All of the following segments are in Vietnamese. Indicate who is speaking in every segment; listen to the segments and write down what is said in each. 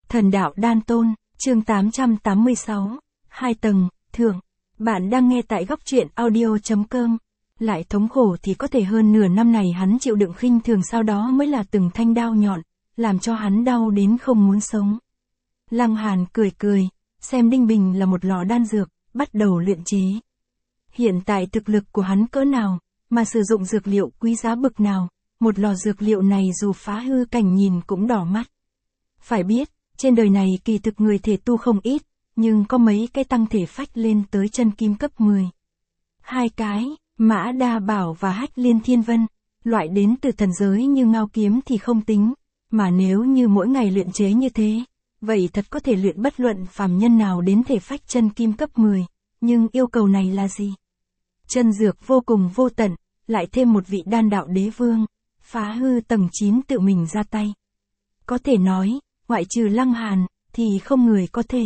Speaker 1: Thần đạo đan tôn, chương 886, 2 tầng, thượng. Bạn đang nghe tại góc truyện audio.com. Lại thống khổ thì có thể hơn nửa năm này hắn chịu đựng khinh thường, sau đó mới là từng thanh đao nhọn, làm cho hắn đau đến không muốn sống. Lăng Hàn cười cười, xem Đinh Bình là một lò đan dược, bắt đầu luyện chế. Hiện tại thực lực của hắn cỡ nào, mà sử dụng dược liệu quý giá bực nào, một lò dược liệu này dù phá hư cảnh nhìn cũng đỏ mắt. Phải biết, trên đời này kỳ thực người thể tu không ít, nhưng có mấy cái tăng thể phách lên tới chân kim cấp 10. 2 cái, Mã Đa Bảo và Hách Liên Thiên Vân, loại đến từ thần giới như Ngao Kiếm thì không tính, mà nếu như mỗi ngày luyện chế như thế, vậy thật có thể luyện bất luận phàm nhân nào đến thể phách chân kim cấp 10, nhưng yêu cầu này là gì? Chân dược vô cùng vô tận, lại thêm một vị đan đạo đế vương, phá hư tầng 9 tự mình ra tay. Có thể nói, ngoại trừ Lăng Hàn, thì không người có thể.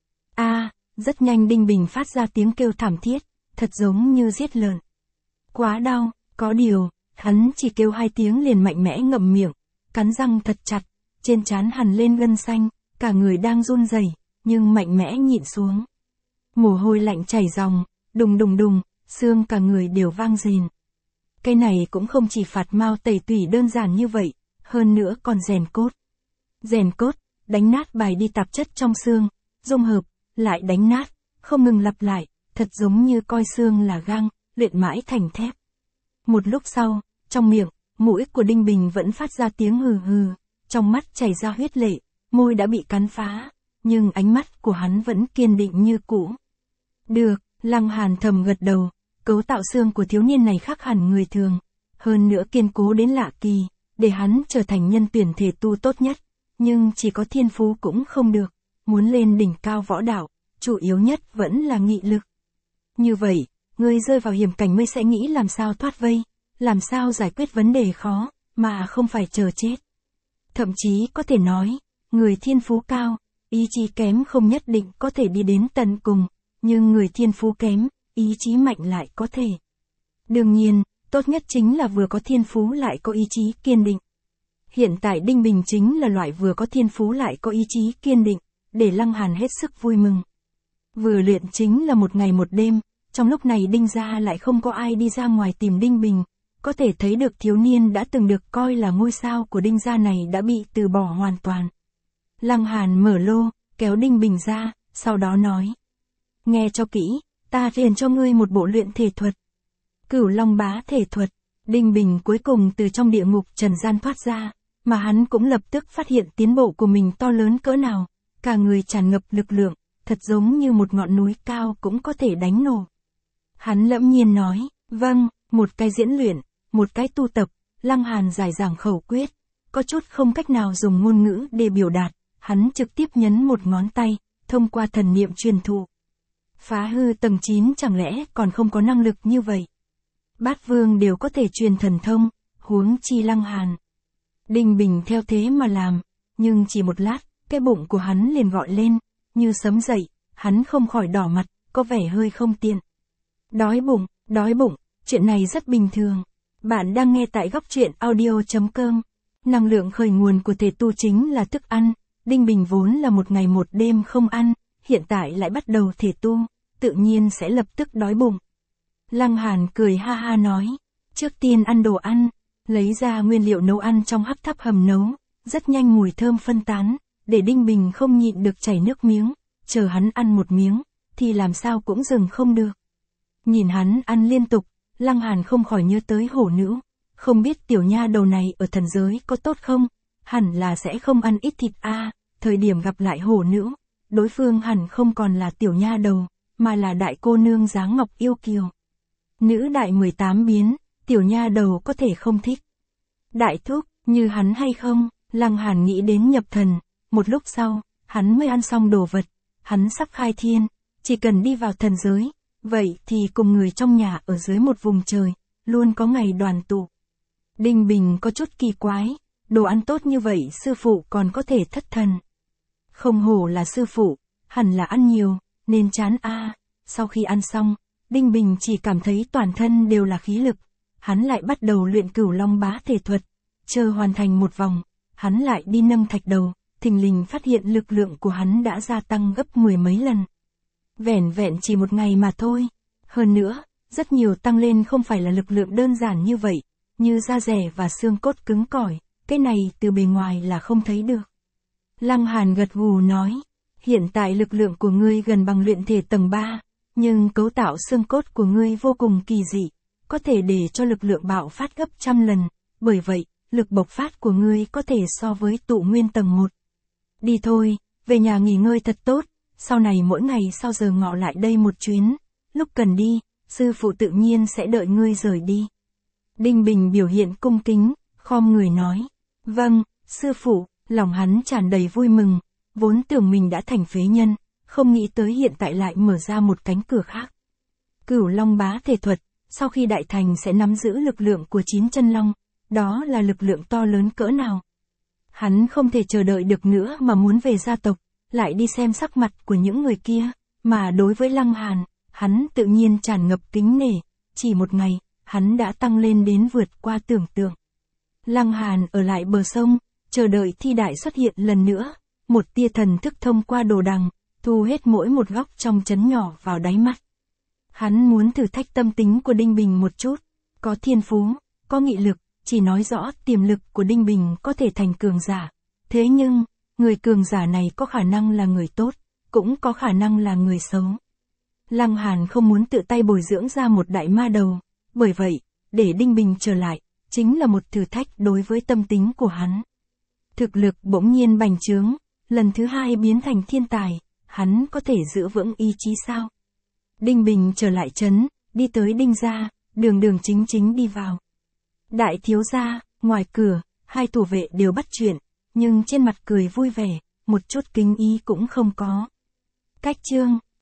Speaker 1: Rất nhanh Đinh Bình phát ra tiếng kêu thảm thiết, thật giống như giết lợn. Quá đau, có điều, hắn chỉ kêu 2 tiếng liền mạnh mẽ ngậm miệng, cắn răng thật chặt, trên trán hằn lên gân xanh, cả người đang run rẩy, nhưng mạnh mẽ nhịn xuống. Mồ hôi lạnh chảy ròng, đùng đùng đùng, xương cả người đều vang rền. Cái này cũng không chỉ phạt mao tẩy tủy đơn giản như vậy, hơn nữa còn rèn cốt. Rèn cốt, đánh nát bài đi tạp chất trong xương, dung hợp, lại đánh nát, không ngừng lặp lại, thật giống như coi xương là gang, luyện mãi thành thép. Một lúc sau, trong miệng, mũi của Đinh Bình vẫn phát ra tiếng hừ hừ, trong mắt chảy ra huyết lệ, môi đã bị cắn phá, nhưng ánh mắt của hắn vẫn kiên định như cũ. Được, Lăng Hàn thầm gật đầu, cấu tạo xương của thiếu niên này khác hẳn người thường, hơn nữa kiên cố đến lạ kỳ, để hắn trở thành nhân tuyển thể tu tốt nhất, nhưng chỉ có thiên phú cũng không được, muốn lên đỉnh cao võ đạo, chủ yếu nhất vẫn là nghị lực. Như vậy, người rơi vào hiểm cảnh mới sẽ nghĩ làm sao thoát vây, làm sao giải quyết vấn đề khó, mà không phải chờ chết. Thậm chí có thể nói, người thiên phú cao, ý chí kém không nhất định có thể đi đến tận cùng, nhưng người thiên phú kém, ý chí mạnh lại có thể. Đương nhiên, tốt nhất chính là vừa có thiên phú lại có ý chí kiên định. Hiện tại Đinh Bình chính là loại vừa có thiên phú lại có ý chí kiên định, để Lăng Hàn hết sức vui mừng. Vừa luyện chính là một ngày một đêm, trong lúc này Đinh gia lại không có ai đi ra ngoài tìm Đinh Bình, có thể thấy được thiếu niên đã từng được coi là ngôi sao của Đinh gia này đã bị từ bỏ hoàn toàn. Lăng Hàn mở lô, kéo Đinh Bình ra, sau đó nói. Nghe cho kỹ, ta truyền cho ngươi một bộ luyện thể thuật. Cửu Long Bá thể thuật. Đinh Bình cuối cùng từ trong địa ngục trần gian thoát ra, mà hắn cũng lập tức phát hiện tiến bộ của mình to lớn cỡ nào, cả người tràn ngập lực lượng, thật giống như một ngọn núi cao cũng có thể đánh nổ. Hắn lẫm nhiên nói, vâng, một cái diễn luyện, một cái tu tập. Lăng Hàn giải giảng khẩu quyết, có chút không cách nào dùng ngôn ngữ để biểu đạt, hắn trực tiếp nhấn một ngón tay, thông qua thần niệm truyền thụ. Phá hư tầng 9 chẳng lẽ còn không có năng lực như vậy? Bát vương đều có thể truyền thần thông, huống chi Lăng Hàn. Đinh Bình theo thế mà làm, nhưng chỉ một lát, cái bụng của hắn liền gọi lên, như sấm dậy, hắn không khỏi đỏ mặt, có vẻ hơi không tiện. Đói bụng, chuyện này rất bình thường. Bạn đang nghe tại góc truyện audio.com. Năng lượng khởi nguồn của thể tu chính là thức ăn, Đinh Bình vốn là một ngày một đêm không ăn, hiện tại lại bắt đầu thể tu, tự nhiên sẽ lập tức đói bụng. Lăng Hàn cười ha ha nói, trước tiên ăn đồ ăn, lấy ra nguyên liệu nấu ăn trong hắc tháp hầm nấu, rất nhanh mùi thơm phân tán, để Đinh Bình không nhịn được chảy nước miếng, chờ hắn ăn một miếng, thì làm sao cũng dừng không được. Nhìn hắn ăn liên tục, Lăng Hàn không khỏi nhớ tới hổ nữ, không biết tiểu nha đầu này ở thần giới có tốt không, hẳn là sẽ không ăn ít thịt thời điểm gặp lại hổ nữ, đối phương hẳn không còn là tiểu nha đầu, mà là đại cô nương dáng ngọc yêu kiều. Nữ đại 18 biến, tiểu nha đầu có thể không thích. Đại thúc, như hắn hay không? Lăng Hàn nghĩ đến nhập thần, một lúc sau, hắn mới ăn xong đồ vật, hắn sắp khai thiên, chỉ cần đi vào thần giới, vậy thì cùng người trong nhà ở dưới một vùng trời, luôn có ngày đoàn tụ. Đinh Bình có chút kỳ quái, đồ ăn tốt như vậy sư phụ còn có thể thất thần. Không hổ là sư phụ, hẳn là ăn nhiều, nên chán Sau khi ăn xong, Đinh Bình chỉ cảm thấy toàn thân đều là khí lực, hắn lại bắt đầu luyện Cửu Long Bá thể thuật, chờ hoàn thành một vòng, hắn lại đi nâng thạch đầu, thình lình phát hiện lực lượng của hắn đã gia tăng gấp mười mấy lần. Vẻn vẹn chỉ một ngày mà thôi. Hơn nữa, rất nhiều tăng lên không phải là lực lượng đơn giản như vậy, như da dẻ và xương cốt cứng cỏi, cái này từ bề ngoài là không thấy được. Lăng Hàn gật gù nói, hiện tại lực lượng của ngươi gần bằng luyện thể tầng 3, nhưng cấu tạo xương cốt của ngươi vô cùng kỳ dị, có thể để cho lực lượng bạo phát gấp trăm lần, bởi vậy, lực bộc phát của ngươi có thể so với tụ nguyên tầng 1. Đi thôi, về nhà nghỉ ngơi thật tốt, sau này mỗi ngày sau giờ ngọ lại đây một chuyến, lúc cần đi, sư phụ tự nhiên sẽ đợi ngươi rời đi. Đinh Bình biểu hiện cung kính, khom người nói, vâng, sư phụ, lòng hắn tràn đầy vui mừng, vốn tưởng mình đã thành phế nhân, không nghĩ tới hiện tại lại mở ra một cánh cửa khác. Cửu Long bá thể thuật, sau khi đại thành sẽ nắm giữ lực lượng của 9 chân long, đó là lực lượng to lớn cỡ nào. Hắn không thể chờ đợi được nữa mà muốn về gia tộc, lại đi xem sắc mặt của những người kia, mà đối với Lăng Hàn, hắn tự nhiên tràn ngập kính nể, chỉ một ngày, hắn đã tăng lên đến vượt qua tưởng tượng. Lăng Hàn ở lại bờ sông, chờ đợi thi đại xuất hiện lần nữa, một tia thần thức thông qua đồ đằng, thu hết mỗi một góc trong trấn nhỏ vào đáy mắt. Hắn muốn thử thách tâm tính của Đinh Bình một chút, có thiên phú, có nghị lực, chỉ nói rõ tiềm lực của Đinh Bình có thể thành cường giả. Thế nhưng, người cường giả này có khả năng là người tốt, cũng có khả năng là người xấu. Lăng Hàn không muốn tự tay bồi dưỡng ra một đại ma đầu, bởi vậy, để Đinh Bình trở lại, chính là một thử thách đối với tâm tính của hắn. Thực lực bỗng nhiên bành trướng, lần thứ hai biến thành thiên tài, hắn có thể giữ vững ý chí sao? Đinh Bình trở lại trấn, đi tới Đinh gia, đường chính chính đi vào. Đại thiếu gia, ngoài cửa, hai thủ vệ đều bắt chuyện, nhưng trên mặt cười vui vẻ, một chút kính ý cũng không có. Cách chương